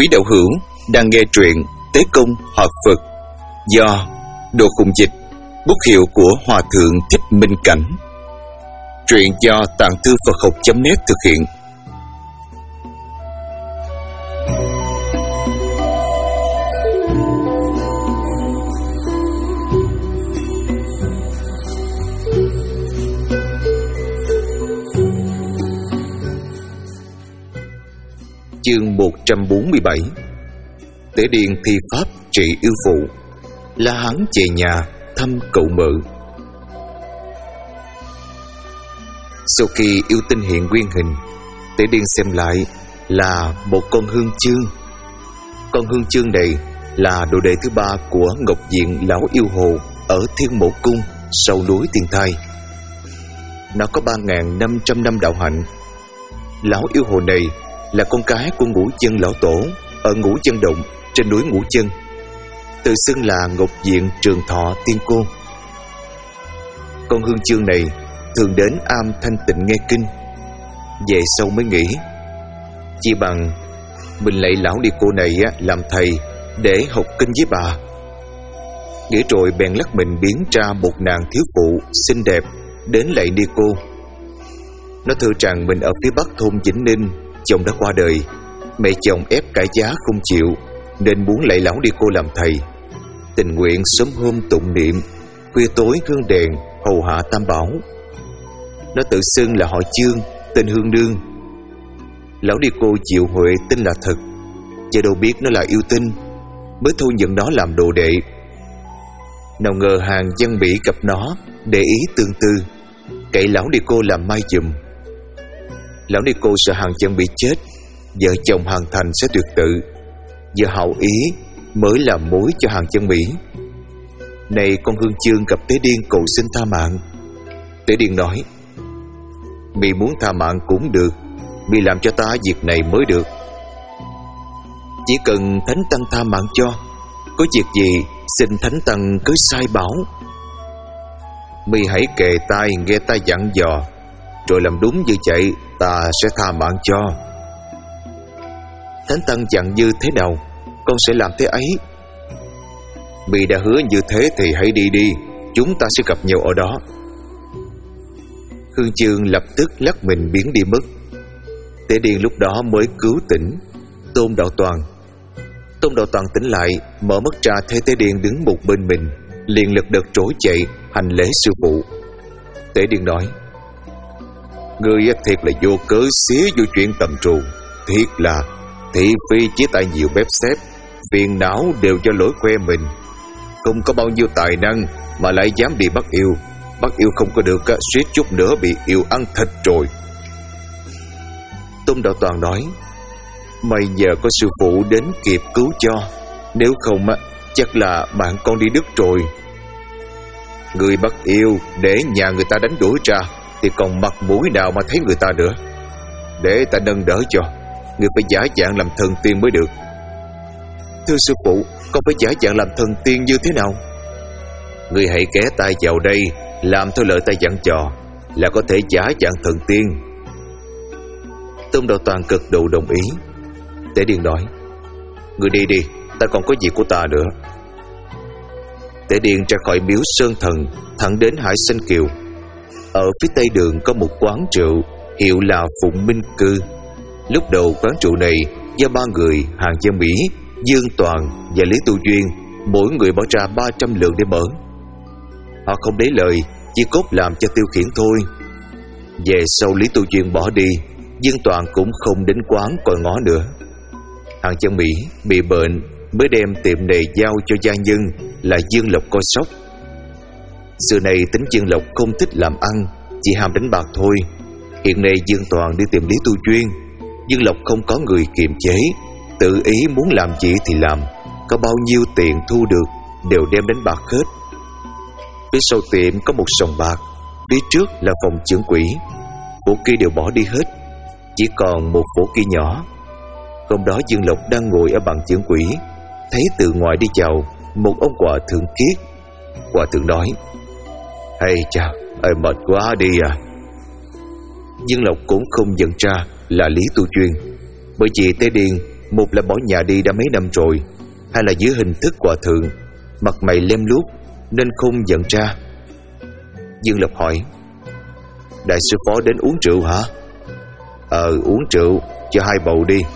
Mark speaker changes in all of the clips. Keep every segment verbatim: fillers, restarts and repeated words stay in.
Speaker 1: Quý đạo hữu đang nghe truyện Tế Công Hợp Phật do Đồ Khùng Dịch, bút hiệu của Hòa Thượng Thích Minh Cảnh. Truyện do Tạng Thư Phật Học chấm net thực hiện. Chương một trăm bốn mươi bảy. Tế Điền thi pháp trị yêu phụ. La Hán về nhà thăm cậu mợ. Sau khi yêu tinh hiện nguyên hình, Tế Điền xem lại là một con hương chương. Con hương chương này là đồ đệ thứ ba của Ngọc Diện lão yêu hồ ở Thiên Mẫu Cung sau núi Tiên Thai. Nó có ba nghìn năm trăm năm đạo hạnh. Lão yêu hồ này là con cái của Ngũ Chân lão tổ ở Ngũ Chân Động trên núi Ngũ Chân, tự xưng là Ngọc Diện Trường Thọ Tiên Cô. Con hương chương này thường đến am thanh tịnh nghe kinh. Về sau mới nghĩ chỉ bằng mình lạy lão đi cô này làm thầy để học kinh với bà. Nghĩ rồi bèn lắc mình biến ra một nàng thiếu phụ xinh đẹp đến lạy đi cô. Nó thưa rằng mình ở phía bắc thôn Vĩnh Ninh, chồng đã qua đời, mẹ chồng ép cãi giá không chịu nên muốn lạy lão đi cô làm thầy. Tình nguyện sớm hôm tụng niệm, khuya tối hương đèn hầu hạ tam bảo. Nó tự xưng là họ Chương, tên Hương Nương. Lão đi cô chịu huệ tin là thật, chứ đâu biết nó là yêu tinh, mới thu nhận nó làm đồ đệ. Nào ngờ hàng dân Mỹ gặp nó để ý tương tư, cậy lão đi cô làm mai giùm. Lão ni cô sợ hàng chân bị chết, vợ chồng hàng thành sẽ tuyệt tự, giờ hậu ý mới làm mối cho hàng chân Mỹ. Này con hương chương gặp Tế Điên cầu xin tha mạng. Tế Điên nói: "Mì muốn tha mạng cũng được, mì làm cho ta việc này mới được. Chỉ cần Thánh Tăng tha mạng cho, có việc gì xin Thánh Tăng cứ sai bảo. Mì hãy kề tai nghe ta dặn dò, rồi làm đúng như vậy, ta sẽ tha mạng cho. Thánh Tăng dặn như thế nào, con sẽ làm thế ấy. Mì đã hứa như thế thì hãy đi đi, chúng ta sẽ gặp nhau ở đó." Hương chương lập tức lắc mình biến đi mất. Tế Điền lúc đó mới cứu tỉnh Tôn Đạo Toàn. Tôn Đạo Toàn tỉnh lại, mở mắt ra thấy Tế Điền đứng một bên mình, liền lật đật trỗi dậy hành lễ sư phụ. Tế Điền nói: "Ngươi thiệt là vô cớ xía vô chuyện tầm trù, thiệt là thị phi chỉ tại nhiều bếp xếp, phiền não đều do lỗi khoe mình. Không có bao nhiêu tài năng mà lại dám đi bắt yêu, bắt yêu không có được, suýt chút nữa bị yêu ăn thịt rồi." Tôn Đạo Toàn nói: "May nhờ có sư phụ đến kịp cứu cho, nếu không chắc là bạn con đi đứt rồi. Người bắt yêu để nhà người ta đánh đuổi ra thì còn mặt mũi nào mà thấy người ta nữa. Để ta nâng đỡ cho, người phải giả dạng làm thần tiên mới được." "Thưa sư phụ, con phải giả dạng làm thần tiên như thế nào?" "Người hãy ghé tai vào đây, làm theo lời ta dặn dò, là có thể giả dạng thần tiên." Tôn Đạo Toàn cực độ đồng ý. Tế Điền nói: "Người đi đi, ta còn có việc của ta nữa." Tế Điền ra khỏi miếu Sơn Thần, thẳng đến Hải Xanh Kiều. Ở phía tây đường có một quán rượu hiệu là Phụng Minh Cư. Lúc đầu quán rượu này do ba người Hàng Gia Mỹ, Dương Toàn và Lý Tu Duyên mỗi người bỏ ra ba trăm lượng để mở. Họ không lấy lời, chỉ cốt làm cho tiêu khiển thôi. Về sau Lý Tu Duyên bỏ đi, Dương Toàn cũng không đến quán coi ngó nữa. Hàng Gia Mỹ bị bệnh mới đem tiệm này giao cho gia nhân là Dương Lộc coi sóc. Xưa này tính Dương Lộc không thích làm ăn, chỉ ham đánh bạc thôi. Hiện nay Dương Toàn đi tìm Lý Tu Duyên, Dương Lộc không có người kiềm chế, tự ý muốn làm gì thì làm, có bao nhiêu tiền thu được đều đem đánh bạc hết. Phía sau tiệm có một sòng bạc, phía trước là phòng trưởng quỹ. Phủ kia đều bỏ đi hết, chỉ còn một phủ kia nhỏ. Hôm đó Dương Lộc đang ngồi ở bàn trưởng quỹ, thấy từ ngoài đi vào một ông hòa thượng kiết. Hòa thượng nói: "Hay chà, ơi mệt quá đi à." Dương Lộc cũng không nhận ra là Lý Tu Duyên, bởi vì Tế Điền một là bỏ nhà đi đã mấy năm rồi, hai là dưới hình thức hòa thượng, mặt mày lem luốc nên không nhận ra. Dương Lộc hỏi: Đại sư phó đến uống rượu hả? Ờ uống rượu, cho hai bầu đi.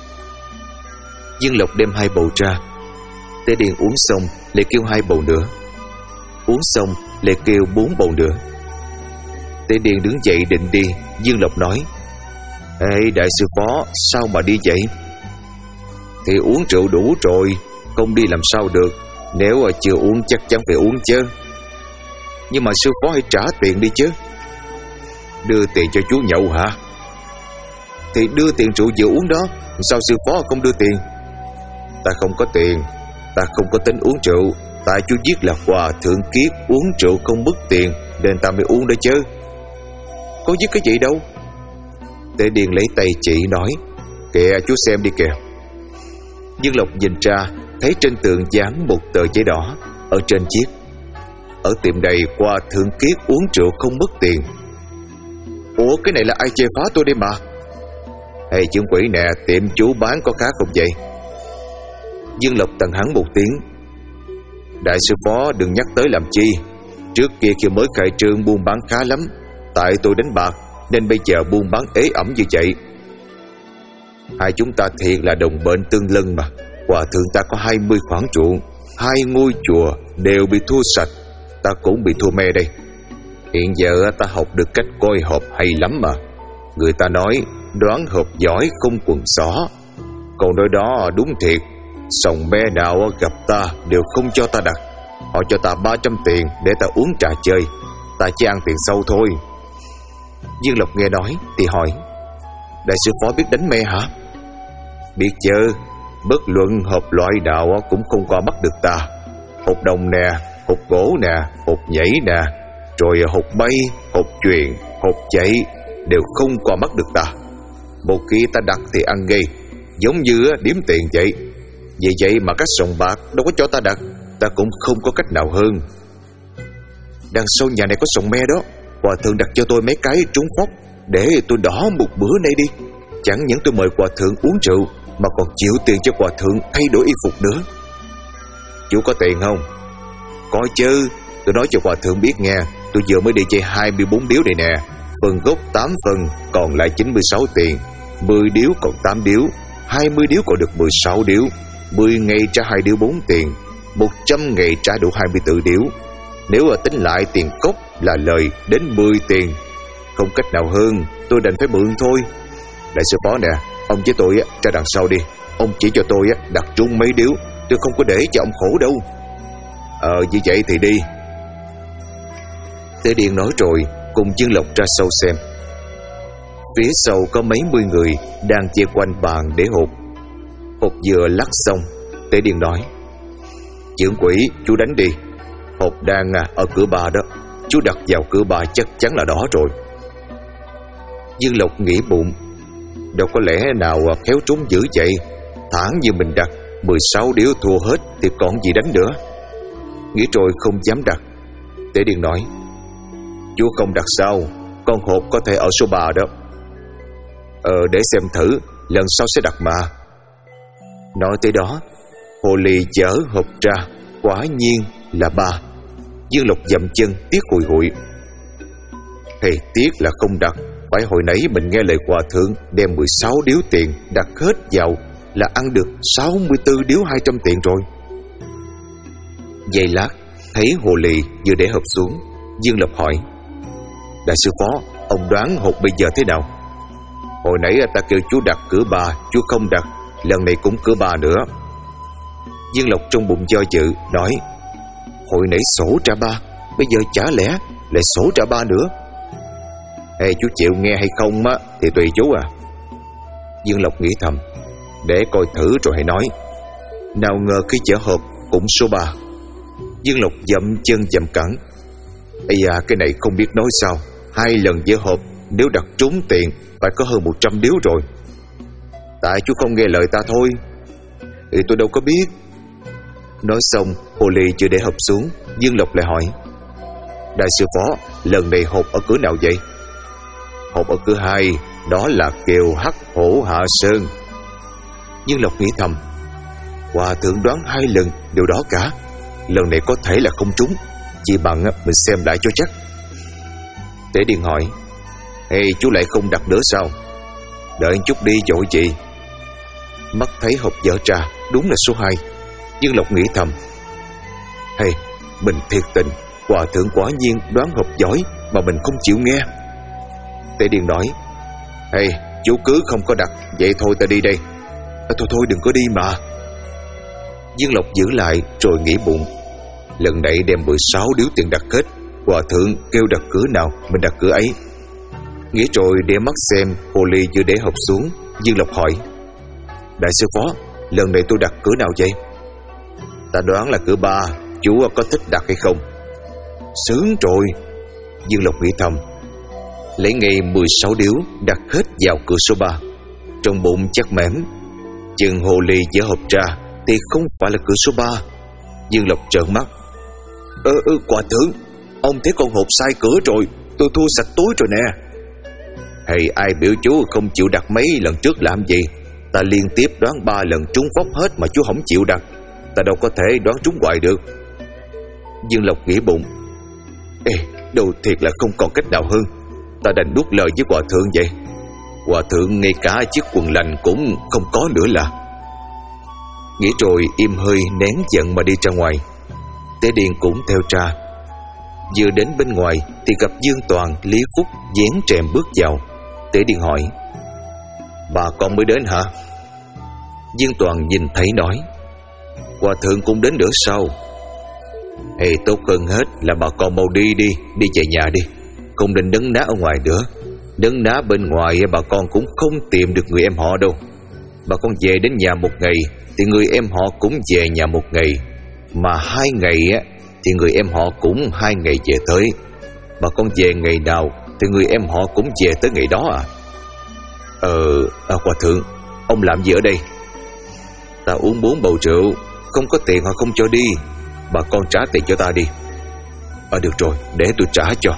Speaker 1: Dương Lộc đem hai bầu ra. Tế Điền uống xong lại kêu hai bầu nữa, uống xong lại kêu bốn bầu nữa. Tế Điền đứng dậy định đi. Dương Lộc nói: Ê đại sư phó, sao mà đi vậy? Thì uống rượu đủ rồi, không đi làm sao được. Nếu mà chưa uống chắc chắn phải uống chứ. Nhưng mà sư phó hãy trả tiền đi chứ. Đưa tiền cho chú nhậu hả? Thì đưa tiền rượu vừa uống đó, sao sư phó không đưa tiền? Ta không có tiền, ta không có tính uống rượu. Tại chú viết là Hòa Thượng Kiết uống rượu không mất tiền, nên ta mới uống đó chứ. Có viết cái gì đâu. Tế Điền lấy tay chỉ nói: Kìa chú xem đi kìa. Dương Lộc nhìn ra, thấy trên tường dán một tờ giấy đỏ. Ở trên viết: Ở tiệm này Hòa Thượng Kiết uống rượu không mất tiền. Ủa cái này là ai chê phá tôi đây mà? Ê chứng quỷ nè, tiệm chú bán có khác không vậy? Dương Lộc tần hắn một tiếng: Đại sư phó đừng nhắc tới làm chi. Trước kia khi mới khai trương buôn bán khá lắm. Tại tôi đánh bạc nên bây giờ buôn bán ế ẩm như vậy. Hai chúng ta thiệt là đồng bệnh tương lân mà. Hòa thượng ta có hai mươi khoản ruộng, hai ngôi chùa đều bị thua sạch. Ta cũng bị thua me đây. Hiện giờ ta học được cách coi hộp hay lắm mà. Người ta nói đoán hộp giỏi không quần xỏ. Câu nói đó đúng thiệt. Sòng me nào gặp ta đều không cho ta đặt. Họ cho ta ba trăm tiền để ta uống trà chơi. Ta chỉ ăn tiền sâu thôi. Dương Lộc nghe nói thì hỏi: Đại sư phó biết đánh me hả? Biết chứ. Bất luận hộp loại nào cũng không qua bắt được ta. Hộp đồng nè, hộp gỗ nè, hộp nhảy nè, rồi hộp bay, hộp chuyền, hộp chạy đều không qua mắt được ta. Một khi ta đặt thì ăn ngay, giống như điếm tiền vậy. Vì vậy mà các sòng bạc đâu có cho ta đặt. Ta cũng không có cách nào hơn. Đằng sau nhà này có sòng me đó. Hòa thượng đặt cho tôi mấy cái trúng phóc để tôi đỏ một bữa nay đi. Chẳng những tôi mời hòa thượng uống rượu mà còn chịu tiền cho hòa thượng thay đổi y phục nữa. Chú có tiền không? Có chứ. Tôi nói cho hòa thượng biết nghe. Tôi vừa mới đi chơi hai mươi bốn điếu này nè. Phần gốc tám phần, còn lại chín mươi sáu tiền. Mười điếu còn tám điếu, hai mươi điếu còn được mười sáu điếu. Mười ngày trả hai điếu bốn tiền, một trăm ngày trả đủ hai mươi tư điếu. Nếu mà tính lại tiền cốc là lời đến mười tiền. Không cách nào hơn, tôi đành phải mượn thôi. Đại sư phó nè, ông với tôi ra đằng sau đi. Ông chỉ cho tôi đặt trúng mấy điếu, tôi không có để cho ông khổ đâu. Ờ như vậy thì đi. Tế Điền nói rồi cùng Dương Lộc ra sau xem. Phía sau có mấy mươi người đang chia quanh bàn để hộp. Hộp vừa lắc xong, Tế Điền nói: Trưởng quỷ, chú đánh đi. Hộp đang ở cửa bà đó. Chú đặt vào cửa bà chắc chắn là đó rồi. Dương Lộc nghĩ bụng: đâu có lẽ nào khéo trúng dữ vậy. Thẳng như mình đặt mười sáu điếu thua hết thì còn gì đánh nữa. Nghĩ rồi không dám đặt. Tế Điền nói: Chú không đặt sao? Con hộp có thể ở số ba đó. Ờ để xem thử, lần sau sẽ đặt mà. Nói tới đó, hồ ly chở hộp ra, quả nhiên là ba. Dương Lộc dậm chân tiếc hụi hụi. Thầy tiếc là không đặt. Phải hồi nãy mình nghe lời hòa thượng đem mười sáu điếu tiền đặt hết vào là ăn được sáu mươi tư điếu hai trăm tiền rồi. Giây lát thấy hồ ly vừa để hộp xuống, Dương Lộc hỏi: Đại sư phó, ông đoán hộp bây giờ thế nào? Hồi nãy ta kêu chú đặt cửa ba, chú không đặt. Lần này cũng cửa ba nữa. Dương Lộc trong bụng do dự nói: Hồi nãy sổ trả ba, bây giờ chả lẽ lại sổ trả ba nữa? Ê chú chịu nghe hay không á thì tùy chú à. Dương Lộc nghĩ thầm: để coi thử rồi hãy nói. Nào ngờ khi chở hộp cũng số ba. Dương Lộc dậm chân dậm cẳng. Ây da, cái này không biết nói sao. Hai lần dỡ hộp, nếu đặt trúng tiền phải có hơn một trăm điếu rồi. Tại chú không nghe lời ta thôi. Thì tôi đâu có biết. Nói xong, hồ ly chưa để hộp xuống, Dương Lộc lại hỏi: Đại sư phó, lần này hộp ở cửa nào vậy? Hộp ở cửa hai, đó là Kiều Hắc Hổ Hạ Sơn. Dương Lộc nghĩ thầm, hòa thượng đoán hai lần điều đó cả, lần này có thể là không trúng, chỉ bằng mình xem lại cho chắc. Tế Điền hỏi, hey, chú lại không đặt nữa sao? Đợi chút đi dội chị. Mắt thấy hộp vỡ ra, đúng là số hai. Dương Lộc nghĩ thầm, hey, mình thiệt tình, hòa thượng quả nhiên đoán hộp giỏi mà mình không chịu nghe. Tế Điền nói, hey, chú cứ không có đặt, vậy thôi ta đi đây. À, thôi thôi đừng có đi mà. Dương Lộc giữ lại rồi nghĩ bụng, lần này đem mười sáu điếu tiền đặt hết, hòa thượng kêu đặt cửa nào mình đặt cửa ấy. Nghĩ rồi để mắt xem hồ ly vừa để hộp xuống. Dương Lộc hỏi, đại sư phó, lần này tôi đặt cửa nào vậy? Ta đoán là cửa ba, chú có thích đặt hay không? Sướng rồi. Dương Lộc nghĩ thầm, lấy ngay mười sáu điếu đặt hết vào cửa số ba. Trong bụng chắc mẻm, chừng hồ ly dở hộp ra thì không phải là cửa số ba. Dương Lộc trợn mắt, Ơ ơ hòa thượng, ông thấy con hộp sai cửa rồi, tôi thua sạch túi rồi nè. Hay ai biểu chú không chịu đặt mấy lần trước làm gì? Ta liên tiếp đoán ba lần trúng phóc hết mà chú không chịu đặt, ta đâu có thể đoán trúng hoài được. Dương Lộc nghĩ bụng, ê, đâu thiệt là không còn cách nào hơn, ta đành nuốt lời với hòa thượng vậy. Hòa thượng ngay cả chiếc quần lành cũng không có nữa là. Nghĩ rồi im hơi nén giận mà đi ra ngoài. Tế Điền cũng theo ra. Vừa đến bên ngoài thì gặp Dương Toàn, Lý Phúc vén rèm bước vào. Tế Điền hỏi, bà con mới đến hả? Dương Toàn nhìn thấy nói, hòa thượng cũng đến nữa sao? Ê, tốt hơn hết là bà con mau đi đi, đi về nhà đi, không nên nấn ná ở ngoài nữa. Nấn ná bên ngoài bà con cũng không tìm được người em họ đâu. Bà con về đến nhà một ngày thì người em họ cũng về nhà một ngày, mà hai ngày thì người em họ cũng hai ngày về tới. Bà con về ngày nào thì người em họ cũng về tới ngày đó à? Ờ, à, hòa thượng, ông làm gì ở đây? Ta uống bốn bầu rượu, không có tiền họ không cho đi, bà con trả tiền cho ta đi. À được rồi, để tôi trả cho.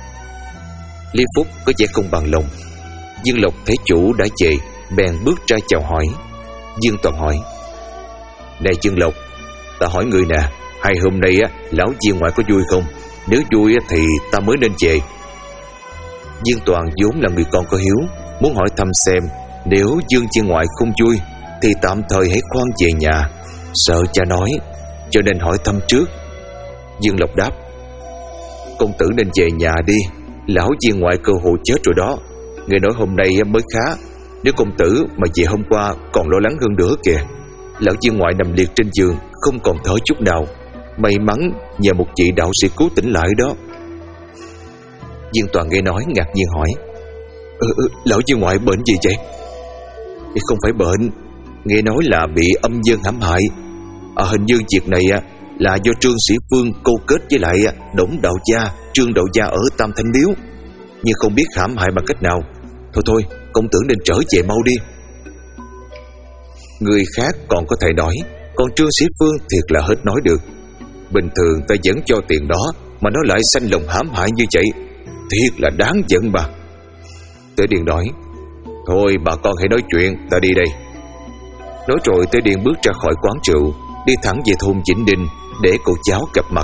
Speaker 1: Lý Phúc có vẻ không bằng lòng. Dương Lộc thấy chủ đã về, bèn bước ra chào hỏi. Dương Toàn hỏi, này Dương Lộc, ta hỏi người nè, hai hôm nay á, lão viên ngoại có vui không? Nếu vui á, thì ta mới nên về. Dương Toàn vốn là người con có hiếu, muốn hỏi thăm xem nếu Dương viên ngoại không vui thì tạm thời hãy khoan về nhà, sợ cha nói, cho nên hỏi thăm trước. Dương Lộc đáp, công tử nên về nhà đi, lão viên ngoại cơ hội chết rồi đó. Nghe nói hôm nay mới khá, nếu công tử mà về hôm qua còn lo lắng hơn nữa kìa. Lão viên ngoại nằm liệt trên giường, không còn thở chút nào, may mắn nhờ một vị đạo sĩ cứu tỉnh lại đó. Dương Toàn nghe nói ngạc nhiên hỏi, ừ, ừ, lão viên ngoại bệnh gì vậy? Không phải bệnh, nghe nói là bị âm dương hãm hại. À, hình như việc này là do Trương Sĩ Phương câu kết với lại Đổng Đạo Gia, Trương Đạo Gia ở Tam Thanh Miếu, nhưng không biết hãm hại bằng cách nào. Thôi thôi, công tử nên trở về mau đi. Người khác còn có thể nói, còn Trương Sĩ Phương thiệt là hết nói được. Bình thường ta vẫn cho tiền đó mà nó lại sanh lòng hãm hại như vậy, thiệt là đáng giận bà. Tế Điền nói, thôi bà con hãy nói chuyện, ta đi đây. Nói rồi Tế Điền bước ra khỏi quán rượu, đi thẳng về thôn Vĩnh Đình để cậu cháu gặp mặt.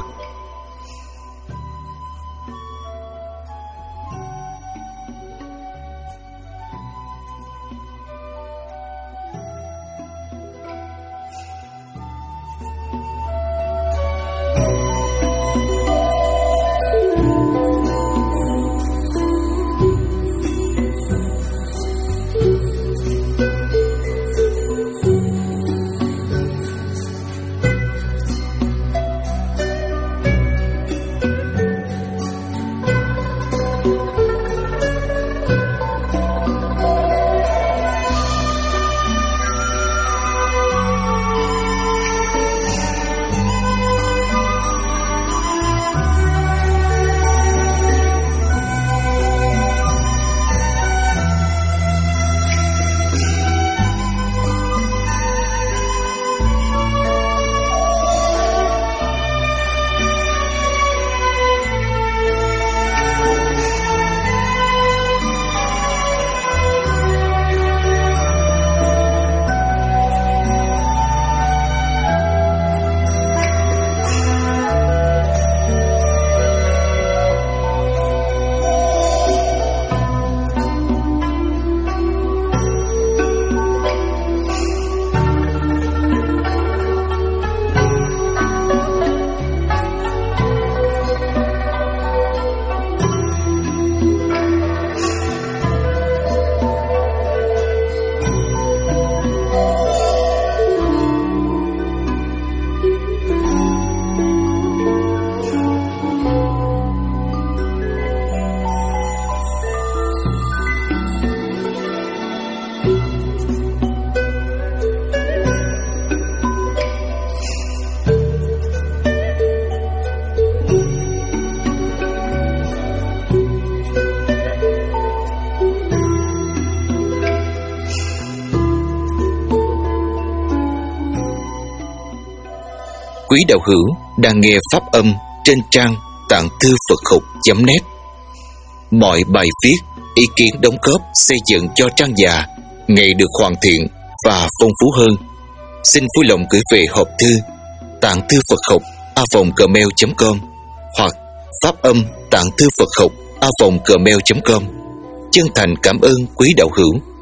Speaker 1: quý đạo hữu đang nghe pháp âm trên trang tạng thư Phật học chấm net. Mọi bài viết, ý kiến đóng góp xây dựng cho trang già ngày được hoàn thiện và phong phú hơn. Xin vui lòng gửi về hộp thư tạng thư Phật học a vòng gmail chấm com hoặc pháp âm tạng thư Phật học a vòng gmail chấm com. Chân thành cảm ơn quý đạo hữu.